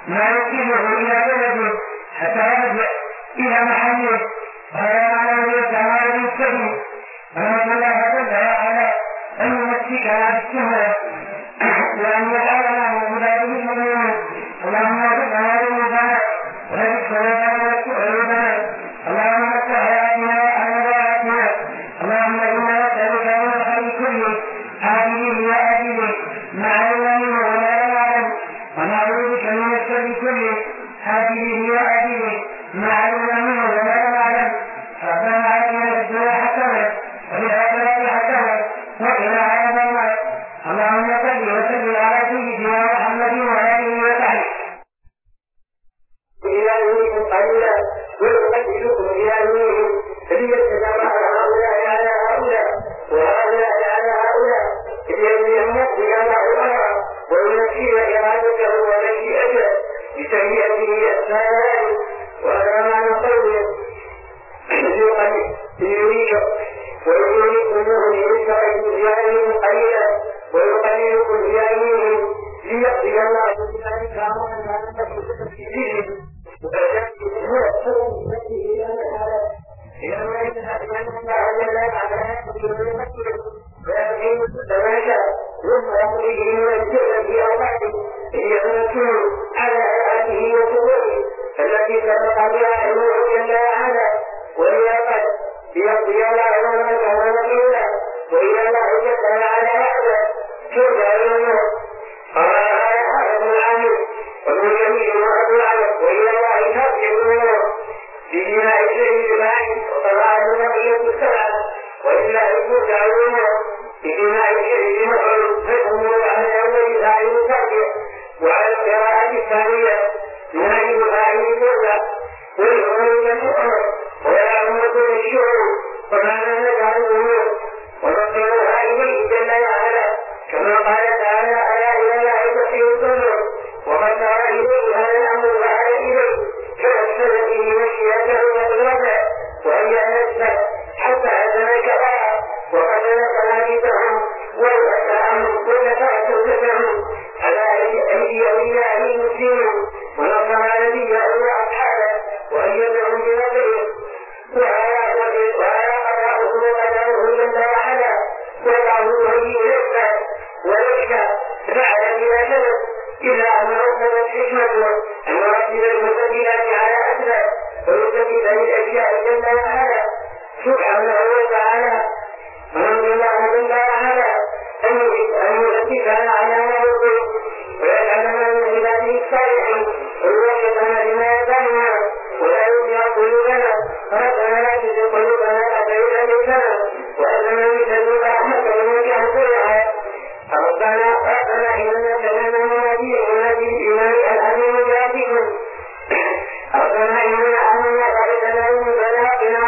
ما يوصله إلى بلده حتى يرجع إلى محله ولا على تعالى بالسبيل فمن الله دل على أن يمسكها بالسهولة وأن يجعلها مبادئ المؤمنين اللهم ارزقنا بالمبادئ ورزقنا والسؤال اللهم افتح آياتنا وأنواراتنا اللهم إنا نسألك من الخير كله عاجله وآجله ما علمنا وما لم نعلم ونعوذ بك من الشر كله عاجله وآجله ما علمنا وما لم نعلم ربنا آتنا في الدنيا حسنة وفي الآخرة حسنة وقنا عذاب النار اللهم صل وسلم على سيدنا محمد وآله وصحبه إلهكم قليلا ويقللكم إلههم فليتجمع هؤلاء على هؤلاء وهؤلاء على هؤلاء ليمحي الله وينفي إرادته ومشيئته بتهيئته أسماءه وهذا معنى قوله ليريكم ويريكم إلههم قليلا ويقللكم إلههم ليقضي الله بذلك أمرا هذا في التي سبق بها علمه جل وعلا وهي قد يقضي الله امرا كان مكيلا والى الله جل وعلا وحده ترجع ومن جميع وأطلعه وإلى الله ترجع الأمور بدماء شيء جماعي وطلعه بقية السبعة وإلا ترجع الأمور بدماء شيء جماعي فالأمور على الأول فاعل ترجع وعلى القراءة الثانية نائب فاعل ترجع والأمور كالأمر ويعلم كل الشعور ومعنى نجعل الأمور ونصرها إليه جل وعلا كما قال تعالى ألا إلى الله تصير الأمور وقد نرى إليه هذا الأمر فعل إليه فأسفل به مشيئته وقدرته وأن ينسى حتى أذنك بها وقد نسى حديثهم ويسألهم ونفعت كتبهم على أيدي أولياء المسلمين ونصر نبيه وأصحابه وأيدهم بنصره وهذا قضاؤه وقدره جل وعلا وضعه به نفسه ونشأ فعل بما شرط إلا أن ربنا حكمته أن يرتب المسببات على أسباب ويسبب للأشياء جل وعلا سبحانه وتعالى ومن الله جل وعلا أن يرتبها على ما يرضيه ويجعلنا من عباده الصالحين ويوفقنا لما يدعنا ولا يضيع قلوبنا ربنا لا تزغ قلوبنا بعد إذ هديتنا وهب لنا من لدنك رحمة إنك أنت الوهاب ربنا إننا سمعنا مناديا ينادي بالإيمان أن آمنوا بربكم ربنا إننا آمنا فاغفر لنا ذنوبنا وقنا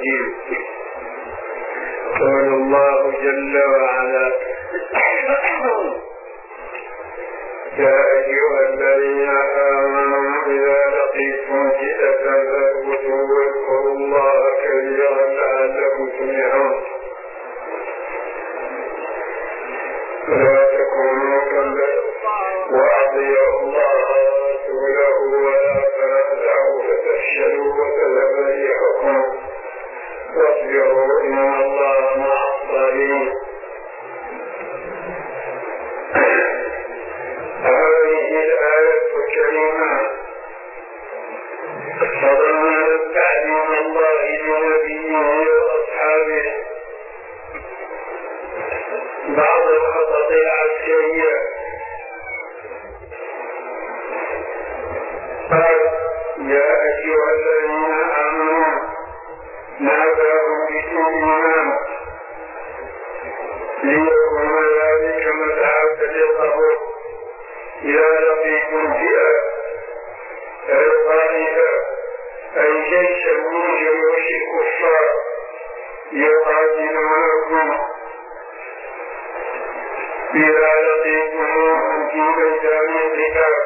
الرجيم. قال الله جل وعلا: يا أيها الذين آمنوا إذا لقيتم فئة فاثبتوا واذكروا الله كثيرا لعلكم تفلحون. لا تكونوا وأطيعوا الله ورسوله ولا تنازعوا فتفشلوا وتذهب ريحكم واصبروا إن الله مع الصابرين. هذه الآية الكريمة تضمنت تعليم الله لنبيه وأصحابه بعض الخطط العسكرية. قال: يا أيها الذين آمنوا، ناداهم بالإيمان ليكون ذلك مدعاة للقبول. إذا لقيتم فئة أي طائفة أي جيشا من جيوش الكفار يقاتلونكم، إذا لقيتموهم في ميدان القتال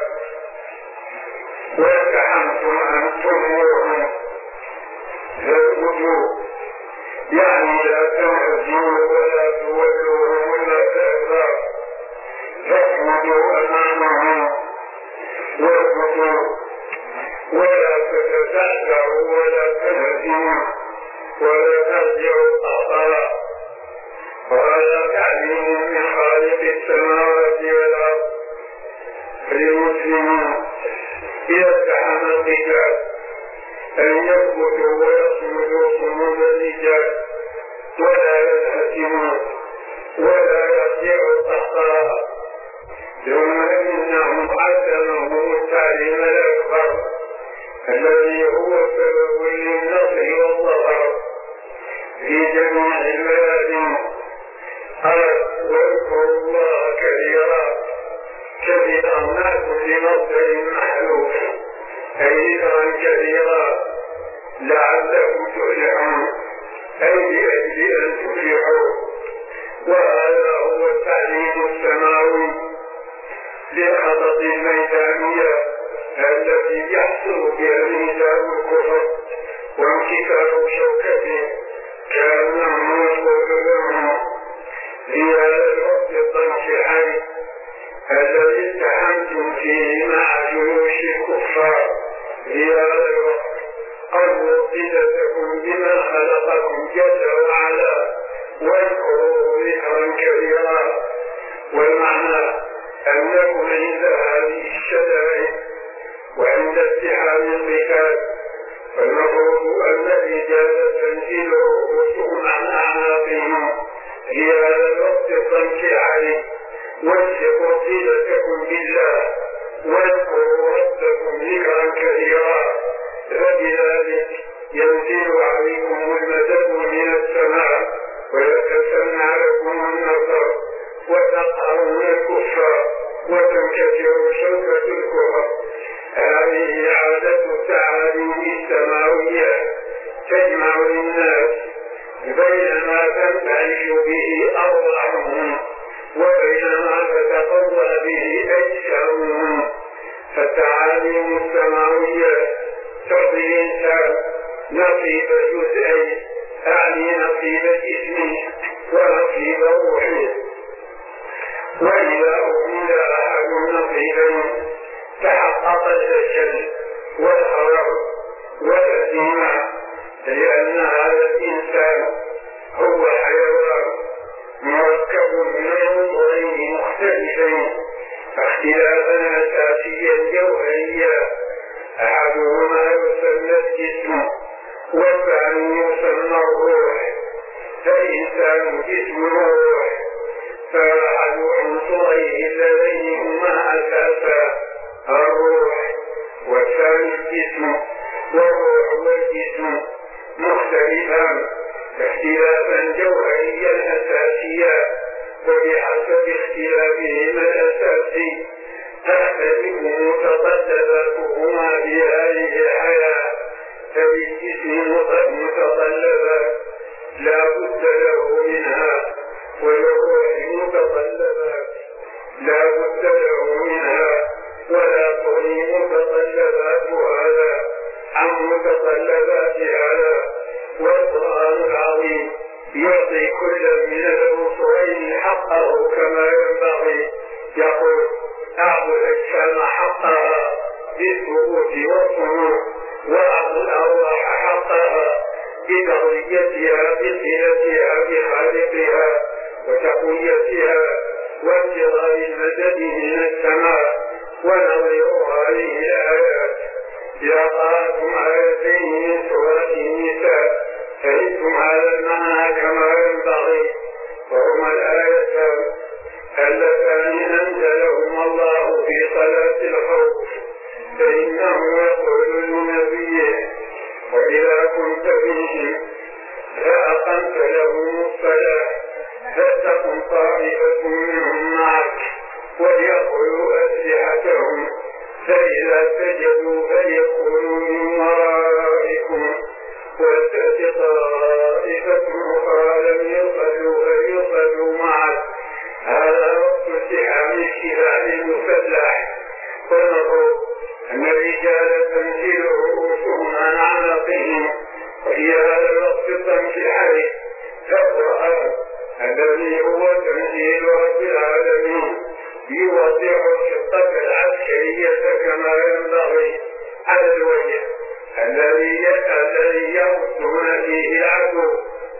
والتحمتم أن تغنوهم فاثبتوا، يعني لا تنهزموا ولا تولوهم الأدبار، فاصمدوا أمامهم واثبتوا ولا تتزعزعوا ولا تنهزموا ولا ترجعوا الأخطار. وهذا تعليم من خالق السماوات والأرض للمسلمين إذا اتحم القتال أن يثبتوا ويصمدوا صمود الرجال ولا ينهزموا ولا يرجعوا الأخطار. ثم إنهم علمهم التعليم الأكبر الذي هو سبب للنصر والظفر في جميع الميادين. قال: واذكروا الله كثيرا ما كل مصدر محلوف أي ذكرا كثيرا لعلكم تفلحون أي لأجل أن تفلحوا. وهذا هو التعليم السماوي للخطط الميدانية التي يحصل بها ميزان الكفر وانكسار شوكته كأنه يقول لهم في هذا الوقت الضنشحي الذي اتحمتم فيه مع جيوش الكفار في هذا الوقت قروا صلتكم بما خلقكم جل وعلا واذكروا ذكرا كبيرا. والمعنى أنكم عند هذه الشدائد وعند اتحاد القتال فالمفروض أن الرجال تنزل رؤوسهم عن أعناقهم في هذا الوقت الضنكعي واتقوا صلتكم بالله واذكروا ربكم ذكرا كثيرا، فبذلك ينزل عليكم المدد من السماء ويتسنى لكم النصر وتقهرون الكفار وتنكسر شوكة الكفر. هذه عادة التعاليم السماوية تجمع للناس بين ما تنتعش به أرواحهم وبين ما تتقوى به أجسامهم. فالتعاليم السماوية تعطي الإنسان نصيب جزئي، أعني نصيب جسمه ونصيب روحه. وإذا أكمل أحد النصيبين تحقق الفشل والخراب والهزيمة، لأن هذا الإنسان هو حيوان مركب من عنصرين مختلفين اختلافا أساسيا جوهريا، أحدهما يسمى الجسم والثاني يسمى الروح. فالإنسان جسم وروح، فأحد عنصريه اللذين هما أساسا الروح والثاني الجسم، والروح والجسم مختلفان اختلافا جوهريا أساسيا، وبحسب اختلافهما الأساسي تختلف متطلباتهما في هذه الحياة. فبالجسم متطلبات يعطي كل من العنصرين حقه كما ينبغي. يقول أعطوا الأجسام حقها بالثبوت والصمود، وأعطوا الأرواح حقها بتغذيتها بصلتها بخالقها وتقويتها وانتظار المدد من السماء. ونظير هذه الآيات إذا قرأتم آيتين من سورة النساء فهمتم هذا المعنى كما ينبغي. وهما الآيتان اللتان أنزلهما الله في صلاة الخوف، فإنه يقول لنبيه: وإذا كنت فيهم فأقمت لهم الصلاة فلتكن طائفة منهم معك وليأخذوا أسلحتهم فإذا سجدوا فليكونوا من ورائكم ولتأت طائفة أخرى لم يصلوا فليصلوا معك. هذا وقت التحام الشفاء المسلح. ونظر أن الرجال تنزل رؤوسهم عن عناقهم، وفي هذا الوقت تمشي الحرب. فالقرآن الذي هو تنزيل رب العالمين يوضع الخطة العسكرية كما ينبغي على الوجه الذي يردون فيه العدو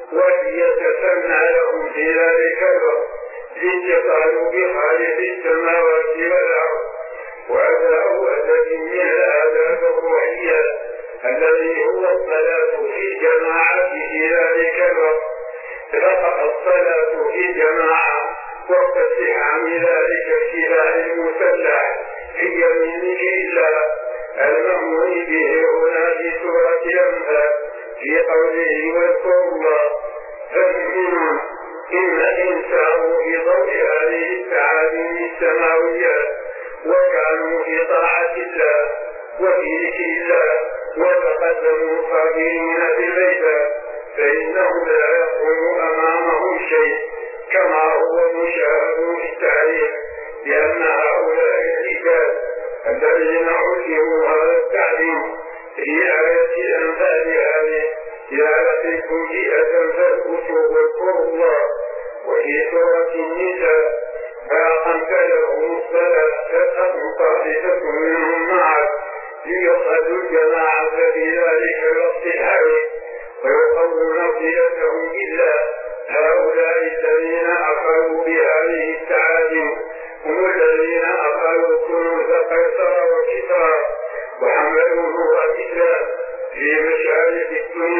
وليتسنى لهم في ذلك الوقت لانتقالوا بخالق السماوات والأرض وأداء أدب من الآداب الروحية الذي هو الصلاة في جماعة في ذلك الوقت. فقط الصلاة في جماعة وقت استحام ذلك السلاح المسلح في يمينه إلا المأمور به هنا في سورة الأنفال في قوله: واذكروا الله. فالمؤمنون إما إنسان في ضوء هذه التعاليم السماوية وكانوا في طاعة الله وفي ذكر الله وتقدموا صابرين بالعباد فإنه لا يقوم أمامهم شيء كما هو مشاهد في التاريخ، لأن هؤلاء العباد الذين علموا هذا التعليم في آية الأنفال هذه: إذا لقيتم فئة فاثبتوا واذكروا الله. وفي سورة النساء: فأقمت لهم الصلاة فلتكن طائفة منهم معك ليصلوا الجماعة في ذلك الوقت الحرج ويقوون صلتهم بالله. هؤلاء الذين أخذوا بهذه التعاليم هم الذين أخذوا كنوز قيصر وكسرى وحملوا نور الإسلام في مشارق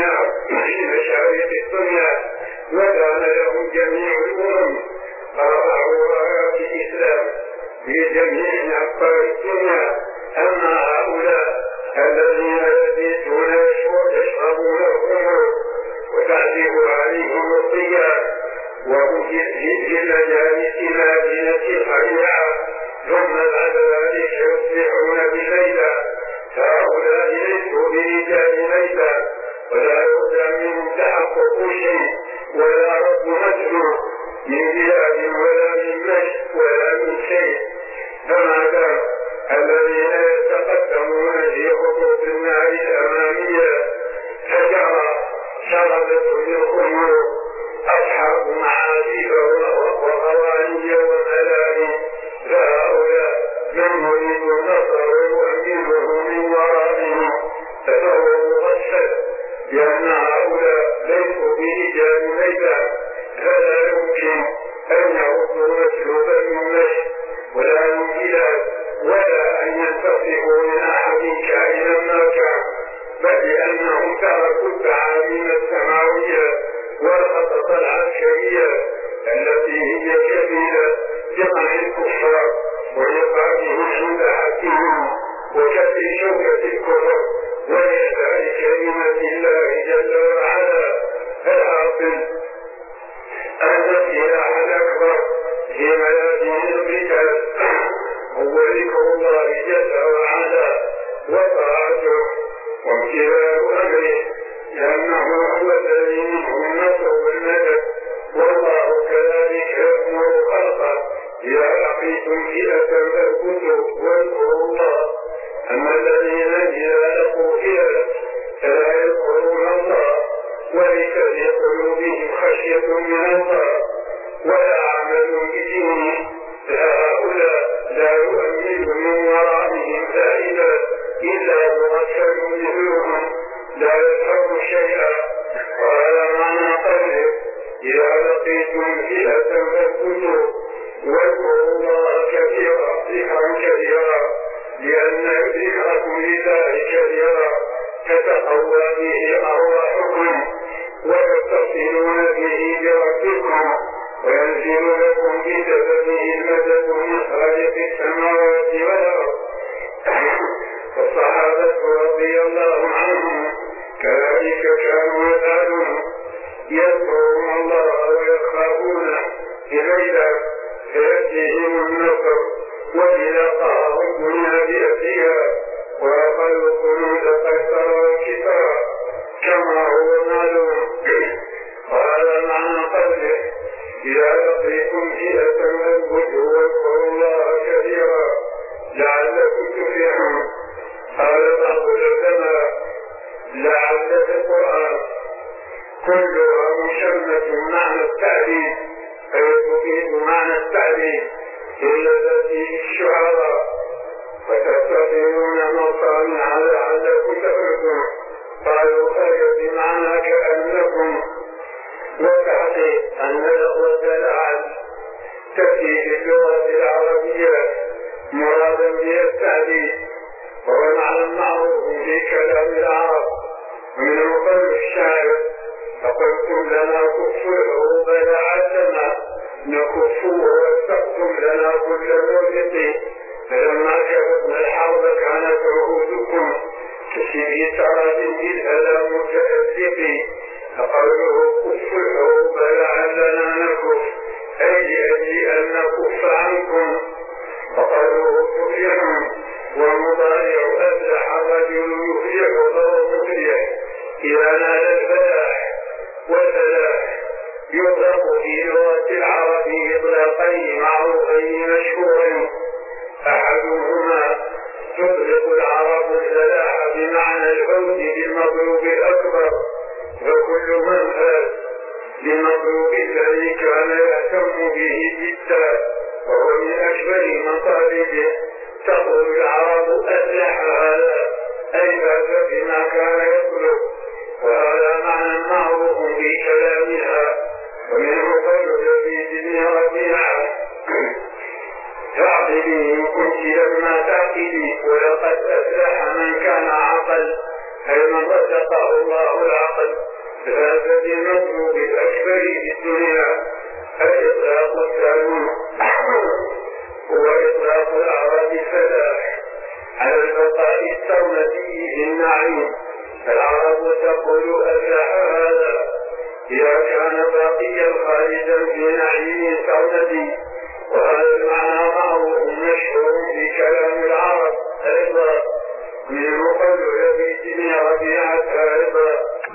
الدنيا وكان لهم جميع الأمم فرفعوا رايات الإسلام في جميع أقطار الدنيا. أما هؤلاء الذين يبيتون يشربون الخمر وتعذب عليهم الضياء وهم في المجالس مدينة الخليعة ثم بعد ذلك يصبحون بليلة، فهؤلاء ليسوا برجال ليلة ولا يرجى منهم تحقق شيء ولا رب مجنون من بلاد ولا من مشي ولا من شيء. فماذا الذين يتقدمون في خطوط النار الأمامية فجرى شربة للخمر أصحاب معازف وغواني وملامي، فهؤلاء من يريد النصر يؤمنه من ورائهم فهو مغشى، لأن هؤلاء ليسوا برجال ليلة فلا يمكن أن يعطوا مسلوبا من مشي ولا من بلاد ولا أن ينتصفوا من أحد كائنا ما كان، بل لأنهم تركوا التعاليم السماوية والخطط العسكرية التي هي كفيلة بقمع الكفار وإيقافهم عند حدهم وكسر شوكة الكفر وإعلاء كلمة الله جل وعلا. الحاصل أن السلاح الأكبر في ميادين القتال هو ذكر الله جل وعلا وطاعته وامتثال أمره، لأنه هو الذي منه النصر والمدد، والله كذلك يأمر خلقه: إذا لقيتم فئة فاثبتوا واذكروا الله. أما الذين إذا لقوا فئة فلا يذكرون الله وليس في قلوبهم خشية لقيتم فئة فاثبتوا واذكروا الله ذكرا كثيرا لأن ذكركم لله كثيرا تتقوى به أرواحكم وتتصلون به بربكم وينزل لكم بسببه المدد من خالق السماوات والأرض. والصحابة رضي الله عنهم كذلك كانوا يفعلون يذكرون الله ويخافونه إلينا فيأتيهم النصر وإذا قهروا الدنيا بأسرها وأقلوا قنوت قيصر وكسرى كما هو معلوم. وهذا معنى قوله إذا لقيتم فئة فاثبتوا واذكروا الله كثيرا لعلكم تفلحون. قال بعض العلماء لعل في القرآن كلها مشمة معنى التعليم أي تفيد معنى التعليم إلا التي الشعراء وتستطيعون مصانع لعلكم تفلحون. قالوا أي بمعنى كأنكم وتحقيق أن لغة العلم تأتي باللغة العربية مرادا بها التعليم وهو معنى معروف في كلام العرب. ومن قول الشاعر فقلتم لنا كفوا العروب لعلنا نكفوه واستقتم لنا كل موجد فلما كفتنا الحرب كانت عهودكم كشبه سراب بالألام متأسف. فقوله كفوا العروب لعلنا نكف أي لأجل أن نكف عنكم. وقوله تفلحون والمضارع أفلح الرجل يفلح فهو مفلح إذا نال الفلاح. والفلاح يطلق في لغة العرب إطلاقين معروفين مشهورين أحدهما تطلق العرب الفلاح بمعنى الفوز بالمطلوب الأكبر وكل من فاز بالمطلوب الذي كان يهتم به جدا وهو من أكبر مطالبه. تقول العرب أفلح هذا أي فاز بما كان يطلب وهذا معنى معروف في كلامها. ومنه قول لبيد بن ربيعة تعقلي إن كنت لما تعقلي ولقد أفلح من كان عقل أي من رزقه الله العقل فهذا بالمطلوب الأكبر في الدنيا. الإطلاق الثاني هو إطلاق الأعراض الفلاح على البقاء السرمدي في النعيم. العرب تقول أفلح هذا إذا كان باقيا خالدا في نعيم سرمدي. وهذا المعنى معروف مشهور في كلام العرب أيضا. من قول لبيد بن ربيعة أيضا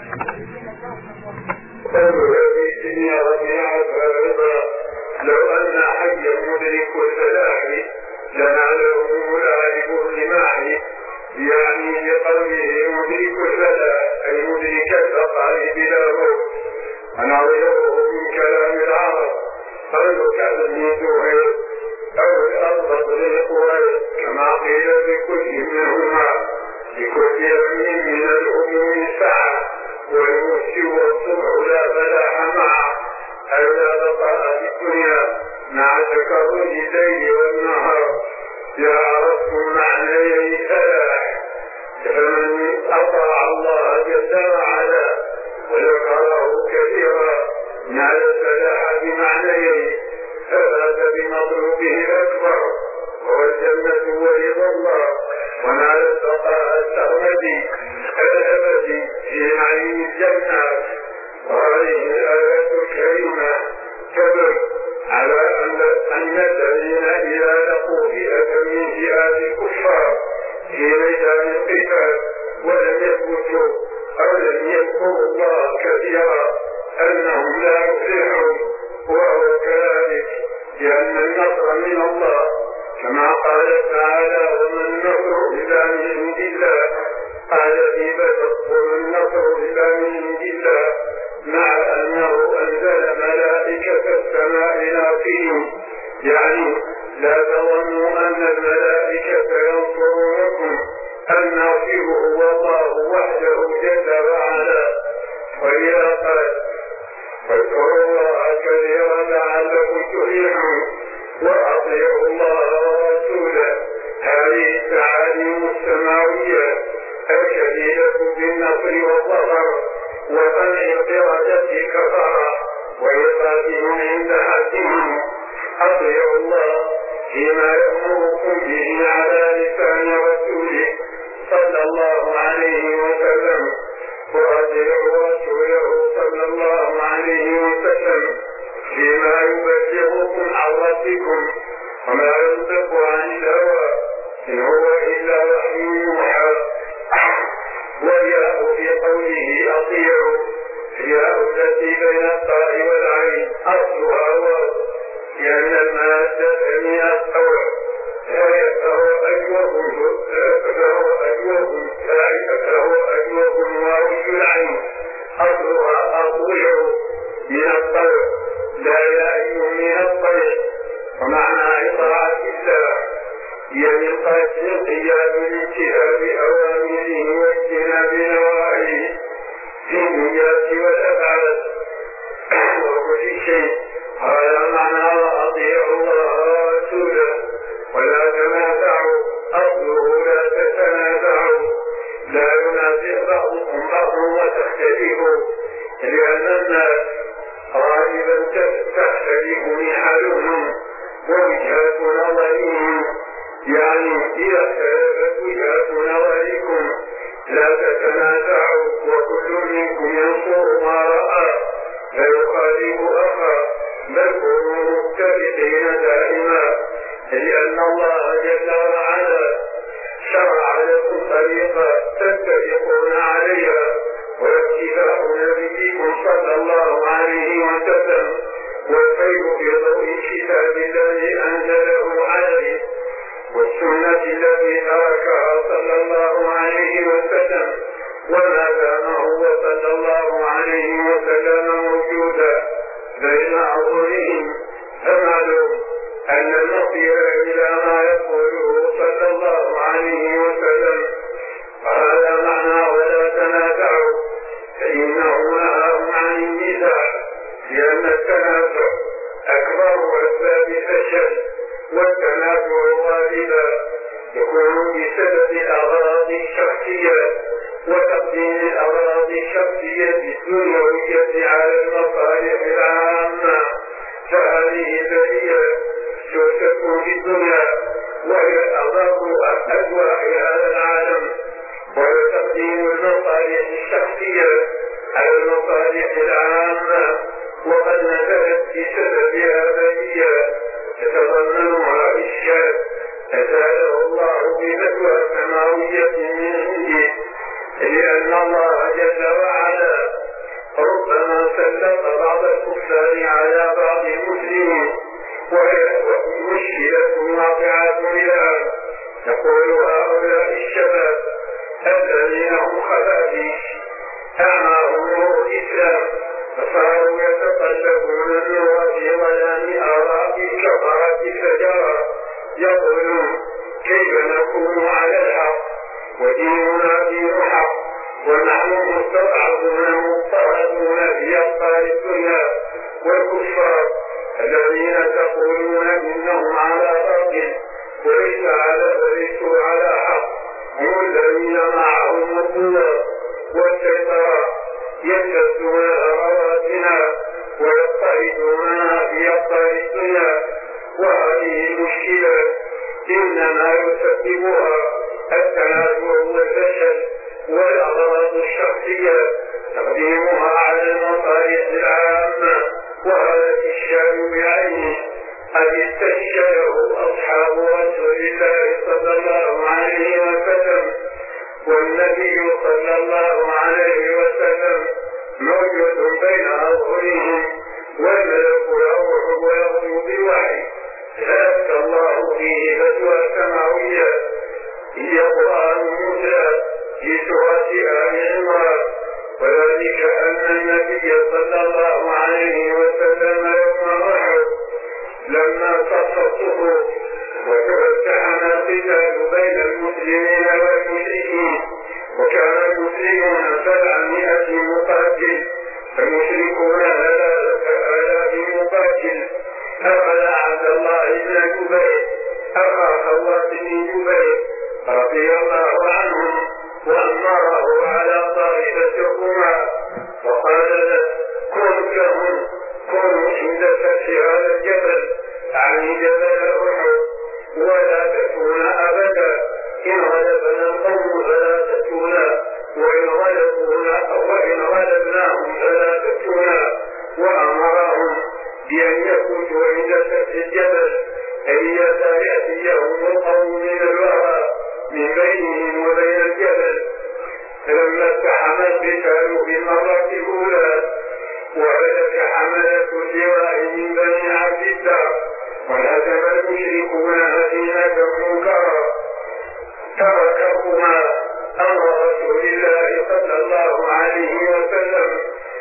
لو أن حيا مدرك الفلاح لنعله ملاعب الرماح. يعني لقوله مدرك الفلاح أي مدرك الفقر بلا موت. ونظيره من كلام العرب قالوا كأنني زهير أو الأرض للقوى كما قيل بكل منهما لكل يوم من الأمور ساعة والموت والصبح لا فلاح معه أي لا بقاء في الدنيا مع تكرر الليل والنهار. عرفت معنى الفلاح فمن أطاع الله جل وعلا وذكره كثيرا نال الفلاح بمعنيين ففاز بمطلوبه الأكبر وهو الجنة ورضا الله ونال البقاء السرمدي الأبدي في نعيم الجنات. وهذه الآية الكريمة تدل على أن الذين إذا لقوا فئة من فئات الكفار في ميدان القتال ولم يثبتوا أو لم يذكروا الله كثيرا أنهم لا يفلحون. وهو كذلك لأن النصر من الله كما قال تعالى وما النصر إلا من عند الله. قال في بدر وما النصر إلا من عند الله مع أنه أنزل ملائكة السماء ناصرين. يعني لا تظنوا أن الملائكة ينصرونكم الناصر هو الله وحده جل وعلا. وإذا قال فاذكروا الله وأطيعوا الله ورسوله. هذه التعاليم السماوية الكبيرة بالنصر والظفر ومنع القردة كفرا وإخراجهم عند حدهم. أطيعوا الله فيما يأمركم به على لسان رسوله صلى الله عليه وسلم، وأطيعوا رسوله صلى الله عليه وسلم فيما يبلغكم عن ربكم، وما ينطق عن الهوى إن هو إلا وحي يوحى. والياء في قوله أطيعوا الياء التي بين الطاء والعين أصلها واو، لأن المادة من الطوع فهو أجوب واوي العين، أصلها أطيع من الطوع لا يأي من الطيع. ومعنى إطاعة الله هي من قصد قيام الامتثال بأوامره واجتناب نواهيه في النيات والأفعال وكل شيء. هذا معنى وأطيعوا الله ورسوله ولا تنازعوا، أصله لا تتنازعوا، لا ينازع بعضكم بعضا وتختلفوا، لأن الناس غالبا تختلف نحالهم ووجهات نظرهم، يعني إذا اختلفت وجهات نظركم لا تتنازعوا وكل منكم ينصر ما رأى لا يخالف أخا، بل كونوا متفقين دائما، لأن الله جل وعلا شرع لكم طريقة تتفقون عليها واتباع نبيكم صلى الله عليه وسلم والخير في ضوء الكتاب الذي أنزله عليه والسنة التي تركها صلى الله عليه وسلم، وما دام هو صلى الله عليه وسلم موجودا بين أظهرهم، فمعلوم أن المصير إلى ما يقوله صلى الله عليه وسلم. وهذا معنى ولا تنازعوا، فإنه نهاهم عن النزاع، لأن التنازع أكبر أسباب الفشل، والتنازع غالبا يكون بسبب الأغراض الشخصية وتقديم الأغراض الشخصية الدنيوية على المصالح العامة، فهذه بلية تكون في الدنيا وهي أغراض أدواء هذا العالم، وتقديم المصالح الشخصية على المصالح العامة، وقد نزلت بسببها بلية تتضمنها إشكال أزاله الله بفتوى سماوية من عنده، لأن الله جل وعلا ربما سلط بعض الكفار على بعض المسلمين، وهي مشكلة واقعة الآن. يقول هؤلاء الشباب الذين هم خبائث أعماهم نور الإسلام فصاروا يتقلبون النور في ظلام آراء الكفرة الفجرة، يقولون كيف نكون على الحق وديننا دين حق ونحن مستضعفون مضطهدون في أقطار الدنيا، والكفار الذين تقولون إنهم على باطل وليسوا على حق هم الذين معهم القوة والسيطرة يلتزمون أغراضنا ويضطهدوننا في أقطار الدنيا. وهذه المشكلة إنما يسببها التنازع والفشل والأغراض الشخصية تقديمها على المصالح العامة، وهذا الشأن بعينه قد استشكله أصحاب رسول الله صلى الله عليه وسلم، والنبي صلى الله عليه وسلم موجود بين أظهرهم، والملك يروح ويغدو بالوحي، فأتى الله فيه فتوى سماوية هي قرآن موسى في سورة آل عمران، وذلك أن النبي صلى الله عليه وسلم يوم أحد لما صف الصفوف وتفتحن القتال بين المسلمين والمشركين، وكان المسلمون 700 مقاتل فالمشركون 3000 مقاتل، أرسل عبد الله بن جبير أخا خوات بن جبير رضي الله عنهم وأمره على طائفة الرماة وقال له كن لهم كن عند فتح هذا الجبل عن جبل أحد ولا تكون أبدا إن غلبنا القوم فلا تكونا وإن غلبناهم فلا تكونا وأمرهم بأن يكونوا عند فتح الجبل أي يأتيهم القوم من الوراء من بينهم وبين الجبل فلما اتحم القتال في المرة الأولى وهلك حملة اللواء من بني عبد الدار وانهزم المشركون هزيمة منكرا تركهما أمر رسول الله صلى الله عليه وسلم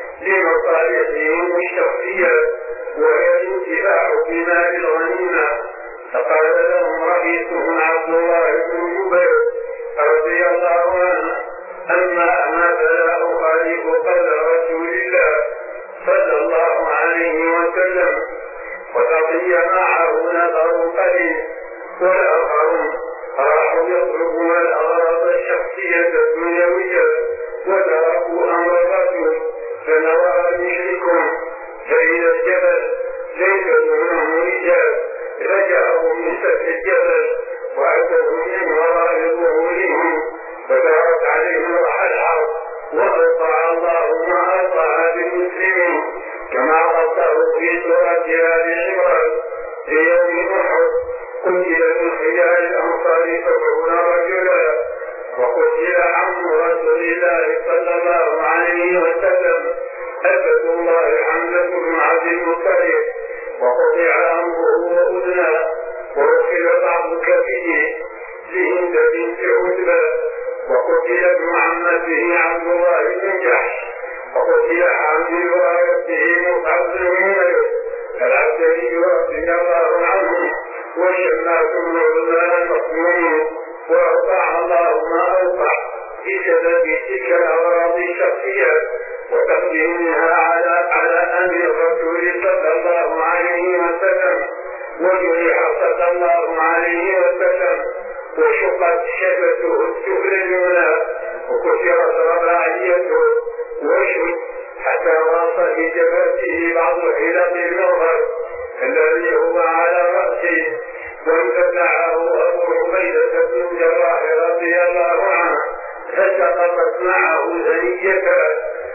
لمصالحهم الشخصية وهي الانتفاع بمال الغنيمة فقال لهم رئيسهم عبد الله بن جبير رضي الله عنه أما أنا فلا أخالف قول رسول الله صلى الله عليه وسلم وتقي معه نظر قليل والآخرون راحوا يطلبون الأغراض الشخصية الدنيوية وتركوا أمر الرجل فنوى المشركون فإلى الجبل ليس دونه رجال رجعوا من سفح الجبل وأتوا من وراء ظهورهم فدارت عليهم الحرب وأوقع الله ما أوقع بالمسلمين كما قصه في سورة آل عمران في يوم أحد قتل من خلال الأنصار 70 رجلا وقتل عم رسول الله صلى الله عليه وسلم أسد الله حمزة بن عبد المطلب وقطع أمره وأذناه ورفل بعض كفيه لهند بنت عتبة وقتل ابن عمته عبد الله بن جحش وقتل حامل رايته مصعب بن عمير العبدلي رضي الله عنه وشماس بن عثمان المخزومي وأوقع الله ما أوقع بسبب تلك الأغراض الشخصية وتقديمها على أمر الرسول صلى الله عليه وسلم وجرح صلى الله عليه وسلم وشقت شبته السفل اليمنى وكسرت رباعيته وشد حتى راس بجبهته بعض حلق النظر الذي هو على رأسه وانتزعه أبو عبيدة بن الجراح رضي الله عنه فسقطت معه ثنيته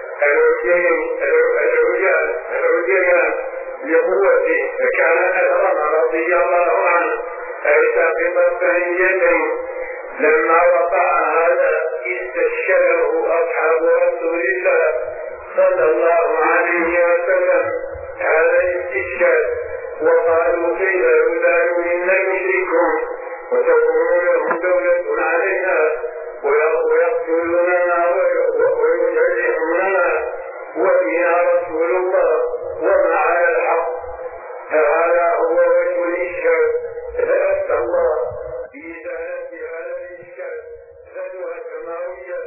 العجيان لقوته فكان أكرم رضي الله عنه أي سقطت ثنيتين لما وقع هذا استشكله أصحاب رسول الله صلى الله عليه وسلم هذا الاستشكال وقالوا كيف يزال منا المشركون وتكون لهم دولة علينا ويقتلوننا ويجرحوننا وفينا رسول الله وما على الحق فهذا هو وجه الإشكال فأسأل الله بإزالة هذا الإشكال ذاتها السماوية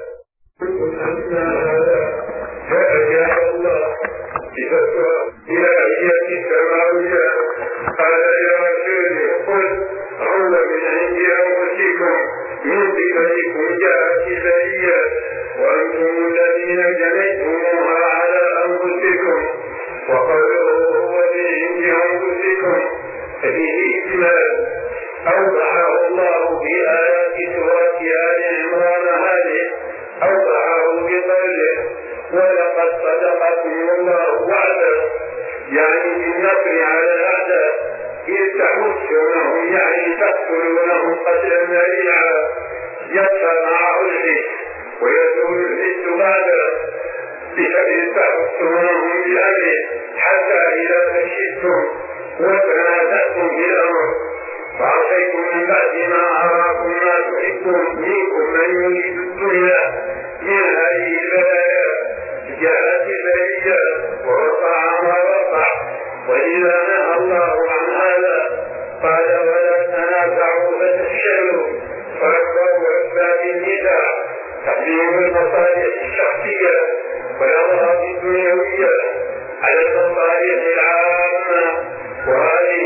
فأجاب الله بفتوى إلهية السماوية قال يا رسول قل هو من عند أنفسكم من قبلكم جاءت البرية وأنتم الذين جنيتموها على أنفسكم وقوله هو من عند أنفسكم فيه إجمال أوضحه الله في آيات سورة آل عمران هذه أوضحه بقوله ولقد صدقكم الله وعده يعني بالنصر على الأعداء إذ تحسونهم يعني تقتلونهم قتلا ذريعا يدفع معه الحس ويزول الحس بعده بسبب تحسونهم بأمره حتى إذا فشلتم وتنازعتم في الأمر وعصيتم من بعد ما أراكم ما تحبون منكم من يريد الدنيا من هذه البلايا جاءت البرية ورفع ما رفع وإذا نهى الله عن هذا قال ولا تنازعوا فتفشلوا وأكبر أسباب النزاع تقديم المصالح الشخصية والأغراض الدنيوية على المصالح العامة وهذه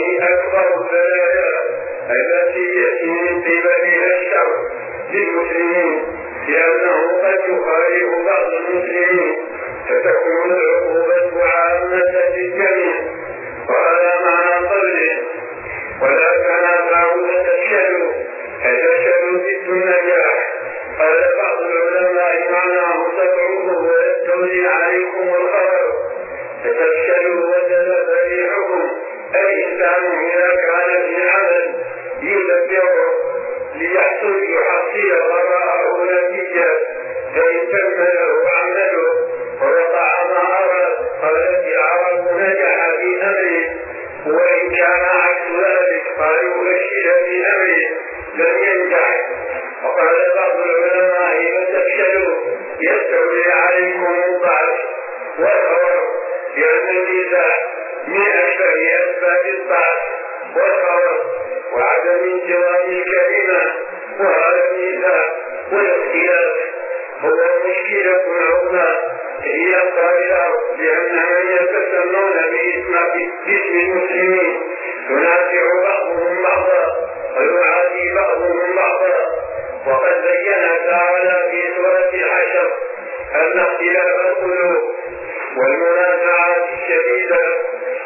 المسلمين لأنه قد يخالف بعض المسلمين فتكون العقوبة عامة للجميع. وهذا معنى قوله ولا تنازعوا فتفشلوا فتفشلوا في النجاح. قال بعض العلماء معناه تضعفوا ويستولي عليكم الخبر فتفشلوا وتذهب ريحكم. الإنسان إذا كان في عمل يدبره ليحصل وراءه نتيجة فإن تم له عمله ووقع ما أراد قالت العرب نجح في أمره، وإن كان عكس ذلك قالوا فشل في أمره لم ينجح. وقال بعض العلماء فتفشلوا يستولي عليكم الضعف والخور، لأن النزاع من أشبه أسباب الضعف والخور وعدم انتظام الكلمة. وهذا النزاع والاختلاف هو مشكلة عظمى هي الطائرة، لأن من يتسمون باسم المسلمين ينازع بعضهم بعضا ويعادي بعضهم بعضا. وقد بين تعالى في سورة الحشر أن اختلاف القلوب والمنازعات الشديدة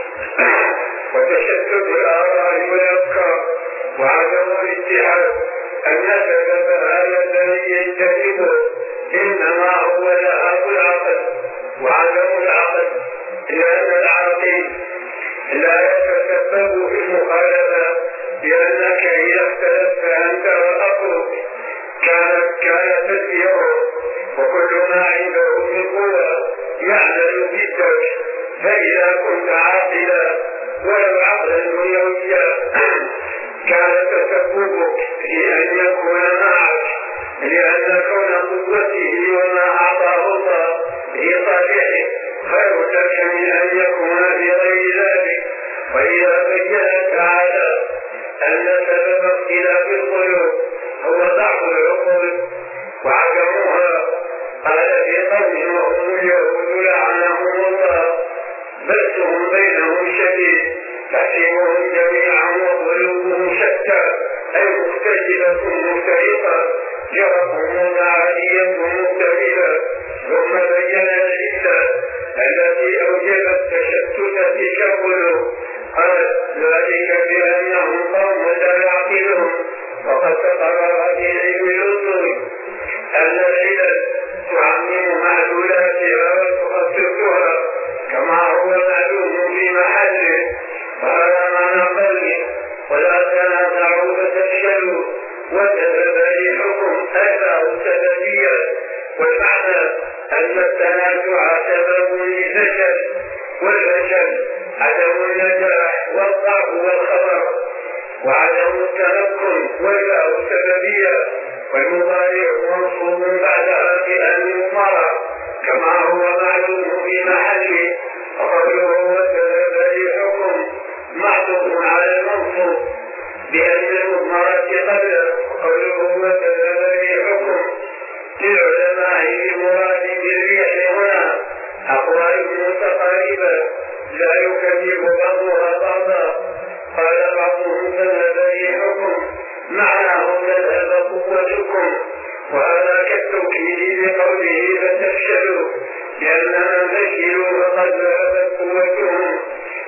وتشتت الآراء والأفكار وعدم الاتحاد أن سبب هذا الذي يجتنبه إنما هو ذهاب العقل وعدم العقل، لأن العاقل لا يتسبب في المخالفة، لأنك إذا اختلفت أنت وأخوك كان تسيره وكل ما عنده من قوة يعمل ضدك. فإذا كنت عاقلا ولو عقلا دنيويا كان تسببك في أن يكون معك، لأن كون قوته وما أعطاه الله لصالحه خير لك من أن يكون بغير ذلك. وإذا بين تعالى أن سبب اختلاف القلوب هو ضعف العقول وعدمها قال في قوم وهم اليهود لعنهم الله بأسهم بينهم شديد تحسبهم جميعا وقلوبهم شتى أي مختلفة مفترقة جرهم عالية مختلفة. ثم بين العلة التي أوجبت تشتت تلك القلوب قال ذلك بأنهم قوم لا يعقلون. وقد تقرر في علم الأصول أن العلل تعمم معلولاتها وتخصصها كما هو معلوم في محله. وهذا معنى قوله ولا تنازعوا فتفشلوا وتذهب ريحكم أتاه سببيا. والمعنى أن التنازع سبب للفشل، والفشل عدم النجاح والضعف والخطر، وعدم التمكن والباء سببيا. والمضارع منصوب بعدها بأن يضمر كما هو معلوم في محله. وقوله وتذهب ريحكم معطوف على المنصوب بأن المضمرة قبله. قوله وتذهب ريحكم للعلماء المراد بالريح هنا أقوال متقاربة لا يكذب بعضها بعضا. قال بعضهم تذهب ريحكم معناه تذهب قوتكم، وهذا كالتوكيد بقوله فتفشلوا، لأن من فشلوا فقد ذهبت قوتهم.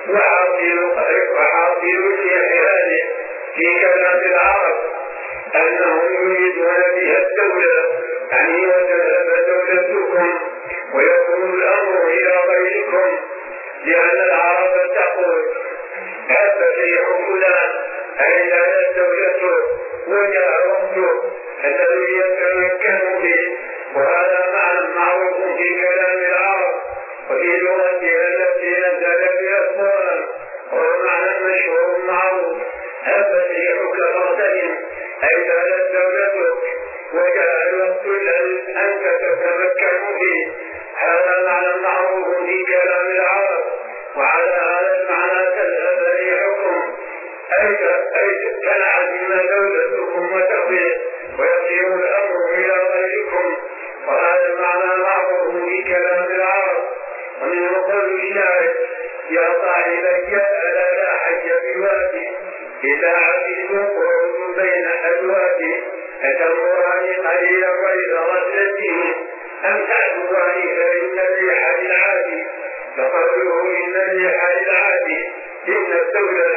وحاصل الشيء في كلام العرب أنهم يريدون بها الدولة، يعني وتذهب دولتكم ويكون الأمر إلى غيركم، لأن العرب تقول هذا شيء فلان أي لا الدولة وجاء وقته الذي يتمكن به. وهذا معنى معروف في كلام العرب وفي لغتها التي نزل بها القرآن، وهو معنى مشهور معروف هذا شيء كمغتنم أي لا الدولة وجاء الوقت الذي أنت تتمكن به. هذا معنى معروف في كلام العرب. وعلى هذا المعنى تذهب ريحكم أي تنعدم دولتكم وتقضي ويصير الأمر إلى غيركم. وهذا المعنى معروف في كلام العرب. ومن قول الشاعر يا صاحبي ألا لا حج بوادي إذا عبد قعود بين أزواجي أتمرني قليلا غير غفلته أم تعذرني فإن الريح للعادي فقوله إن الريح للعادي إن الدولة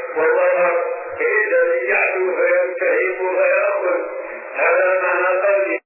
والضرر إذا يعدو فيمتهب فيأخذ هذا معنى قوله